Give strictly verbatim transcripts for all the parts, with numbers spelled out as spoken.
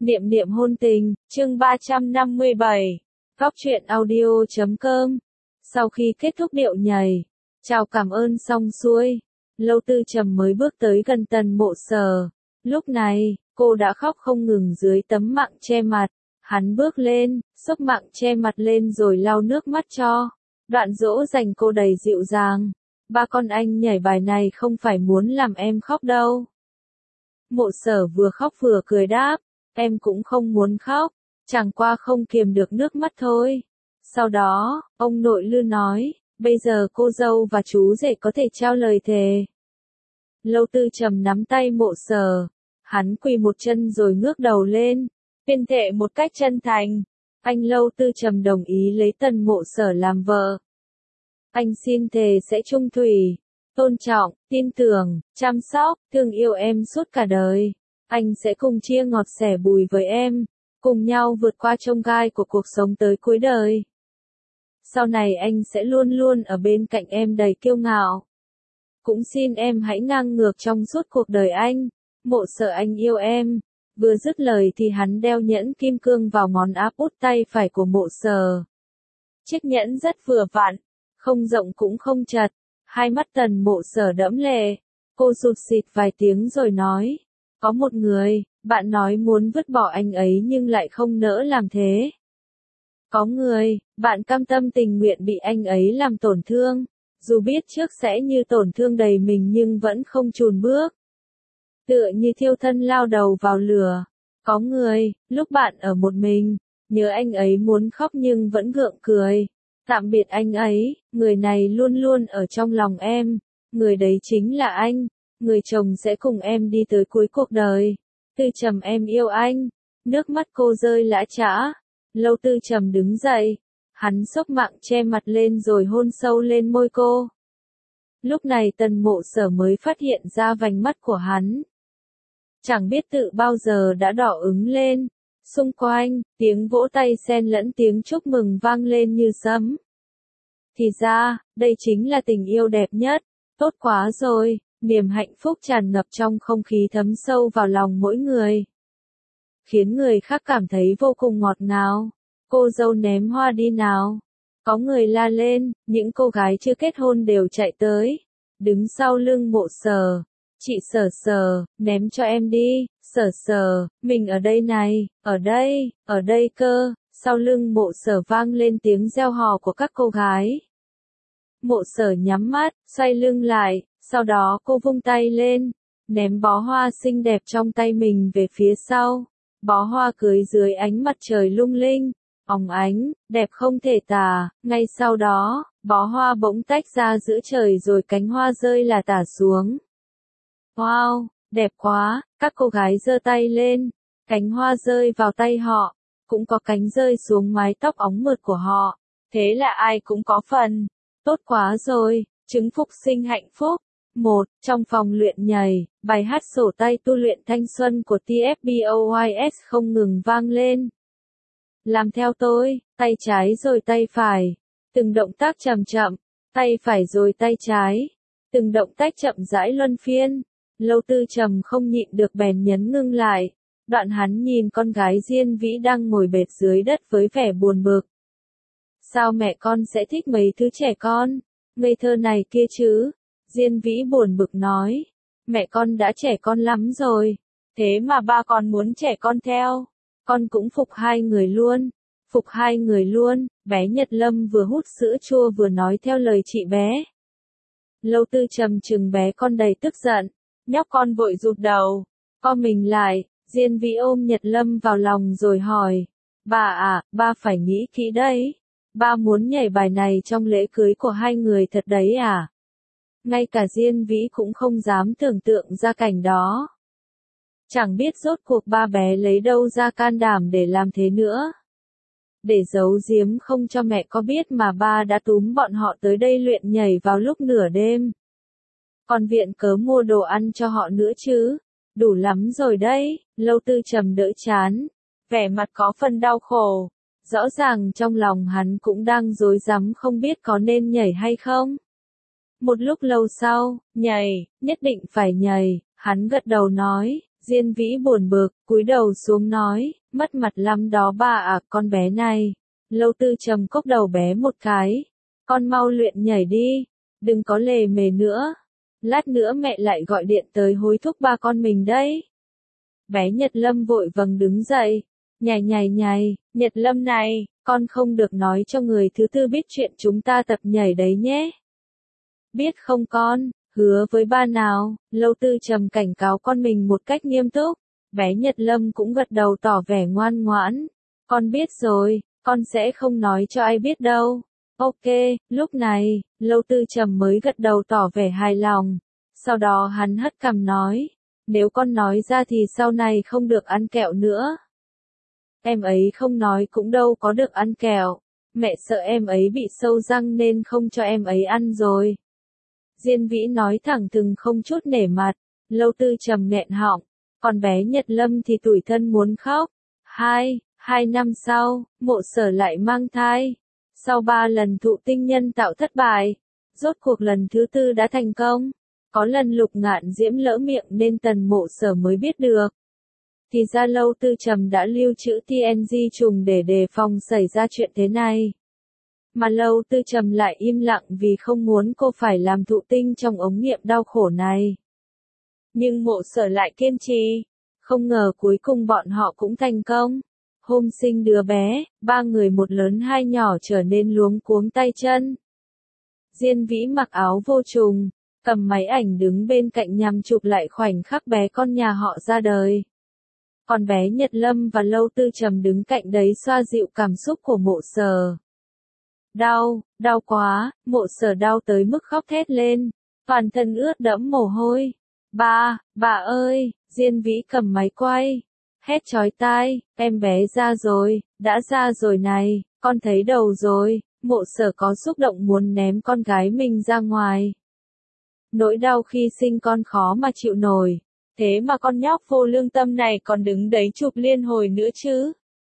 Niệm niệm hôn tình, chương ba trăm năm mươi bảy. Góc truyện audio chấm com. Sau khi kết thúc điệu nhảy, chào cảm ơn xong xuôi, Lâu Tư Trầm mới bước tới gần Tần Mộ Sở. Lúc này, cô đã khóc không ngừng dưới tấm mạng che mặt. Hắn bước lên, xốc mạng che mặt lên rồi lau nước mắt cho. Đoạn dỗ dành cô đầy dịu dàng. Ba con anh nhảy bài này không phải muốn làm em khóc đâu. Mộ Sở vừa khóc vừa cười đáp. Em cũng không muốn khóc, chẳng qua không kiềm được nước mắt thôi. Sau đó, ông nội Lư nói, bây giờ cô dâu và chú rể có thể trao lời thề. Lâu Tư Trầm nắm tay Mộ Sở, hắn quỳ một chân rồi ngước đầu lên, tuyên thệ một cách chân thành. Anh Lâu Tư Trầm đồng ý lấy Tần Mộ Sở làm vợ. Anh xin thề sẽ trung thủy, tôn trọng, tin tưởng, chăm sóc, thương yêu em suốt cả đời. Anh sẽ cùng chia ngọt sẻ bùi với em, cùng nhau vượt qua chông gai của cuộc sống tới cuối đời. Sau này anh sẽ luôn luôn ở bên cạnh em đầy kiêu ngạo. Cũng xin em hãy ngang ngược trong suốt cuộc đời anh. Mộ Sở anh yêu em. Vừa dứt lời thì hắn đeo nhẫn kim cương vào ngón áp út tay phải của Mộ Sở. Chiếc nhẫn rất vừa vặn, không rộng cũng không chật. Hai mắt Tần Mộ Sở đẫm lệ. Cô sụt sịt vài tiếng rồi nói. Có một người, bạn nói muốn vứt bỏ anh ấy nhưng lại không nỡ làm thế. Có người, bạn cam tâm tình nguyện bị anh ấy làm tổn thương, dù biết trước sẽ như tổn thương đầy mình nhưng vẫn không chùn bước. Tựa như thiêu thân lao đầu vào lửa. Có người, lúc bạn ở một mình, nhớ anh ấy muốn khóc nhưng vẫn gượng cười. Tạm biệt anh ấy, người này luôn luôn ở trong lòng em, người đấy chính là anh. Người chồng sẽ cùng em đi tới cuối cuộc đời. Tư Trầm em yêu anh. Nước mắt cô rơi lã chã. Lâu Tư Trầm đứng dậy. Hắn xốc mạng che mặt lên rồi hôn sâu lên môi cô. Lúc này Tần Mộ Sở mới phát hiện ra vành mắt của hắn. Chẳng biết tự bao giờ đã đỏ ứng lên. Xung quanh, tiếng vỗ tay xen lẫn tiếng chúc mừng vang lên như sấm. Thì ra, đây chính là tình yêu đẹp nhất. Tốt quá rồi. Niềm hạnh phúc tràn ngập trong không khí thấm sâu vào lòng mỗi người. Khiến người khác cảm thấy vô cùng ngọt ngào. Cô dâu ném hoa đi nào. Có người la lên, những cô gái chưa kết hôn đều chạy tới. Đứng sau lưng Mộ Sở. Chị Sở Sở, ném cho em đi. Sở Sở, mình ở đây này, ở đây, ở đây cơ. Sau lưng Mộ Sở vang lên tiếng reo hò của các cô gái. Mộ Sở nhắm mắt, xoay lưng lại. Sau đó cô vung tay lên, ném bó hoa xinh đẹp trong tay mình về phía sau. Bó hoa cưới dưới ánh mặt trời lung linh, óng ánh, đẹp không thể tả. Ngay sau đó, bó hoa bỗng tách ra giữa trời rồi cánh hoa rơi là tả xuống. Wow, đẹp quá, các cô gái giơ tay lên, cánh hoa rơi vào tay họ, cũng có cánh rơi xuống mái tóc óng mượt của họ. Thế là ai cũng có phần. Tốt quá rồi, chứng phục sinh hạnh phúc. một. Trong phòng luyện nhảy, bài hát sổ tay tu luyện thanh xuân của tê ép boys không ngừng vang lên. Làm theo tôi, tay trái rồi tay phải. Từng động tác chậm chậm, tay phải rồi tay trái. Từng động tác chậm rãi luân phiên. Lâu Tư Trầm không nhịn được bèn nhấn ngưng lại. Đoạn hắn nhìn con gái Diên Vĩ đang ngồi bệt dưới đất với vẻ buồn bực. Sao mẹ con sẽ thích mấy thứ trẻ con, ngây thơ này kia chứ? Diên Vĩ buồn bực nói, mẹ con đã trẻ con lắm rồi, thế mà ba con muốn trẻ con theo, con cũng phục hai người luôn, phục hai người luôn. Bé Nhật Lâm vừa hút sữa chua vừa nói theo lời chị bé. Lâu Tư Trầm chừng bé con đầy tức giận, nhóc con vội rụt đầu, co mình lại. Diên Vĩ ôm Nhật Lâm vào lòng rồi hỏi, bà à, ba phải nghĩ kỹ đấy, ba muốn nhảy bài này trong lễ cưới của hai người thật đấy à? Ngay cả Diên Vĩ cũng không dám tưởng tượng ra cảnh đó. Chẳng biết rốt cuộc ba bé lấy đâu ra can đảm để làm thế nữa. Để giấu giếm không cho mẹ có biết mà ba đã túm bọn họ tới đây luyện nhảy vào lúc nửa đêm. Còn viện cớ mua đồ ăn cho họ nữa chứ. Đủ lắm rồi đấy. Lâu Tư Trầm đỡ chán, vẻ mặt có phần đau khổ. Rõ ràng trong lòng hắn cũng đang rối rắm không biết có nên nhảy hay không. Một lúc lâu sau, nhảy, nhất định phải nhảy, hắn gật đầu nói, Diên Vĩ buồn bực, cúi đầu xuống nói, mất mặt lắm đó bà à, con bé này. Lâu Tư Trầm cốc đầu bé một cái. Con mau luyện nhảy đi, đừng có lề mề nữa. Lát nữa mẹ lại gọi điện tới hối thúc ba con mình đấy. Bé Nhật Lâm vội vàng đứng dậy. Nhảy nhảy nhảy, Nhật Lâm này, con không được nói cho người thứ tư biết chuyện chúng ta tập nhảy đấy nhé. Biết không con, hứa với ba nào. Lâu Tư Trầm cảnh cáo con mình một cách nghiêm túc. Bé Nhật Lâm cũng gật đầu tỏ vẻ ngoan ngoãn. Con biết rồi, con sẽ không nói cho ai biết đâu. Ok, lúc này, Lâu Tư Trầm mới gật đầu tỏ vẻ hài lòng. Sau đó hắn hất cằm nói, nếu con nói ra thì sau này không được ăn kẹo nữa. Em ấy không nói cũng đâu có được ăn kẹo. Mẹ sợ em ấy bị sâu răng nên không cho em ấy ăn rồi. Diên Vĩ nói thẳng thừng không chút nể mặt. Lâu Tư Trầm nghẹn họng. Còn bé Nhật Lâm thì tủi thân muốn khóc. Hai, hai năm sau, Mộ Sở lại mang thai. Sau ba lần thụ tinh nhân tạo thất bại, rốt cuộc lần thứ tư đã thành công. Có lần Lục Ngạn Diễm lỡ miệng nên Tần Mộ Sở mới biết được. Thì ra Lâu Tư Trầm đã lưu trữ tê en giê trùng để đề phòng xảy ra chuyện thế này. Mà Lâu Tư Trầm lại im lặng vì không muốn cô phải làm thụ tinh trong ống nghiệm đau khổ này. Nhưng Mộ Sở lại kiên trì. Không ngờ cuối cùng bọn họ cũng thành công. Hôm sinh đứa bé, ba người một lớn hai nhỏ trở nên luống cuống tay chân. Diên Vĩ mặc áo vô trùng, cầm máy ảnh đứng bên cạnh nhằm chụp lại khoảnh khắc bé con nhà họ ra đời. Còn bé Nhật Lâm và Lâu Tư Trầm đứng cạnh đấy xoa dịu cảm xúc của Mộ Sở. Đau, đau quá, Mộ Sở đau tới mức khóc thét lên, toàn thân ướt đẫm mồ hôi. Ba, bà ơi, Diên Vĩ cầm máy quay. Hét chói tai, em bé ra rồi, đã ra rồi này, con thấy đầu rồi. Mộ Sở có xúc động muốn ném con gái mình ra ngoài. Nỗi đau khi sinh con khó mà chịu nổi. Thế mà con nhóc vô lương tâm này còn đứng đấy chụp liên hồi nữa chứ.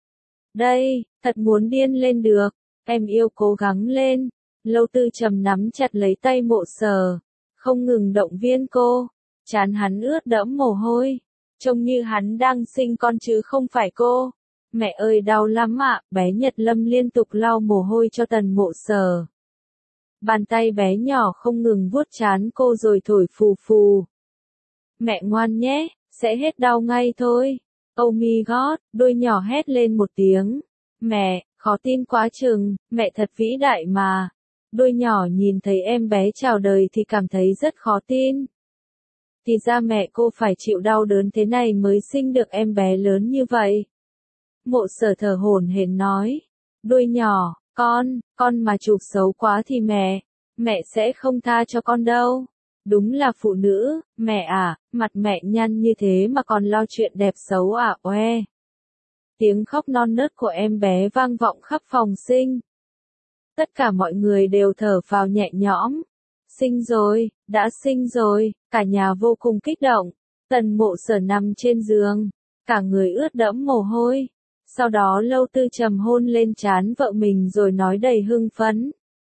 Đây, thật muốn điên lên được. Em yêu cố gắng lên. Lâu Tư Trầm nắm chặt lấy tay Mộ Sở, không ngừng động viên cô. Trán hắn ướt đẫm mồ hôi. Trông như hắn đang sinh con chứ không phải cô. Mẹ ơi đau lắm ạ, bé Nhật Lâm liên tục lau mồ hôi cho Tần Mộ Sở. Bàn tay bé nhỏ không ngừng vuốt trán cô rồi thổi phù phù. Mẹ ngoan nhé, sẽ hết đau ngay thôi. Oh my god, đôi nhỏ hét lên một tiếng. Mẹ, khó tin quá chừng, mẹ thật vĩ đại mà. Đôi nhỏ nhìn thấy em bé chào đời thì cảm thấy rất khó tin. Thì ra mẹ cô phải chịu đau đớn thế này mới sinh được em bé lớn như vậy. Mộ Sở thở hổn hển nói. Đôi nhỏ, con, con mà chụp xấu quá thì mẹ, mẹ sẽ không tha cho con đâu. Đúng là phụ nữ, mẹ à, mặt mẹ nhăn như thế mà còn lo chuyện đẹp xấu à, oe. Tiếng khóc non nớt của em bé vang vọng khắp phòng sinh. Tất cả mọi người đều thở phào nhẹ nhõm. Sinh rồi, đã sinh rồi, cả nhà vô cùng kích động. Tần Mộ Sở nằm trên giường, cả người ướt đẫm mồ hôi. Sau đó Lâu Tư Trầm hôn lên trán vợ mình rồi nói đầy hưng phấn.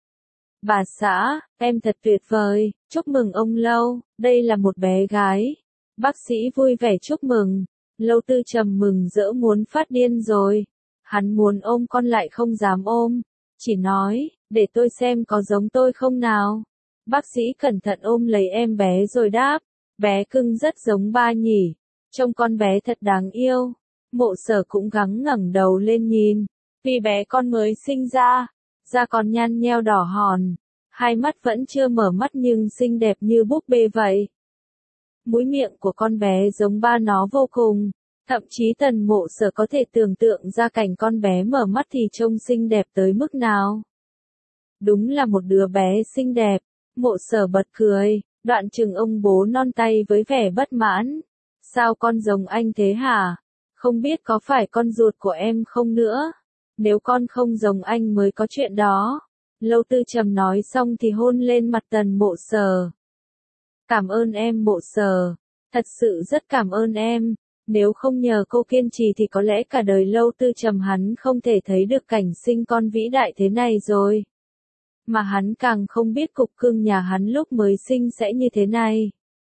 Bà xã, em thật tuyệt vời, chúc mừng ông Lâu, đây là một bé gái. Bác sĩ vui vẻ chúc mừng. Lâu Tư Trầm mừng rỡ muốn phát điên rồi. Hắn muốn ôm con lại không dám ôm. Chỉ nói, để tôi xem có giống tôi không nào. Bác sĩ cẩn thận ôm lấy em bé rồi đáp. Bé cưng rất giống ba nhỉ. Trông con bé thật đáng yêu. Mộ Sở cũng gắng ngẩng đầu lên nhìn. Vì bé con mới sinh ra, da còn nhăn nheo đỏ hòn. Hai mắt vẫn chưa mở mắt nhưng xinh đẹp như búp bê vậy. Mũi miệng của con bé giống ba nó vô cùng. Thậm chí Tần Mộ Sở có thể tưởng tượng ra cảnh con bé mở mắt thì trông xinh đẹp tới mức nào. Đúng là một đứa bé xinh đẹp. Mộ Sở bật cười, đoạn chừng ông bố non tay với vẻ bất mãn. Sao con giống anh thế hả? Không biết có phải con ruột của em không nữa? Nếu con không giống anh mới có chuyện đó. Lâu Tư Trầm nói xong thì hôn lên mặt Tần Mộ Sở. Cảm ơn em Mộ Sở. Thật sự rất cảm ơn em. Nếu không nhờ cô kiên trì thì có lẽ cả đời Lâu Tư Trầm hắn không thể thấy được cảnh sinh con vĩ đại thế này rồi. Mà hắn càng không biết cục cưng nhà hắn lúc mới sinh sẽ như thế này.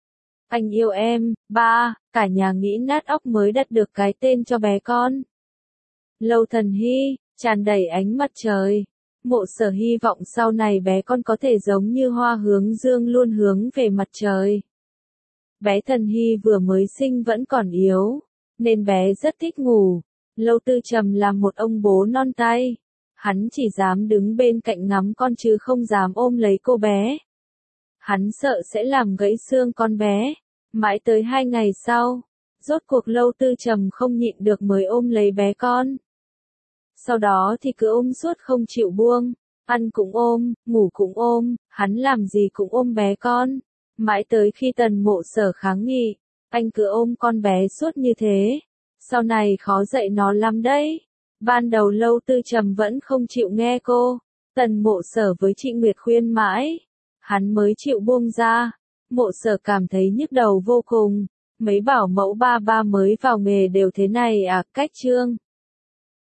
Anh yêu em, ba, cả nhà nghĩ nát óc mới đặt được cái tên cho bé con. Lâu Thần Hy, tràn đầy ánh mặt trời. Mộ Sở hy vọng sau này bé con có thể giống như hoa hướng dương luôn hướng về mặt trời. Bé Thần Hy vừa mới sinh vẫn còn yếu, nên bé rất thích ngủ. Lâu Tư Trầm là một ông bố non tay. Hắn chỉ dám đứng bên cạnh ngắm con chứ không dám ôm lấy cô bé. Hắn sợ sẽ làm gãy xương con bé. Mãi tới hai ngày sau, rốt cuộc Lâu Tư Trầm không nhịn được mới ôm lấy bé con. Sau đó thì cứ ôm suốt không chịu buông, ăn cũng ôm, ngủ cũng ôm, hắn làm gì cũng ôm bé con. Mãi tới khi Tần Mộ Sở kháng nghị, anh cứ ôm con bé suốt như thế, sau này khó dạy nó lắm đấy. Ban đầu Lâu Tư Trầm vẫn không chịu nghe cô, Tần Mộ Sở với chị Nguyệt khuyên mãi, hắn mới chịu buông ra. Mộ Sở cảm thấy nhức đầu vô cùng, mấy bảo mẫu ba ba mới vào nghề đều thế này à, cách chương.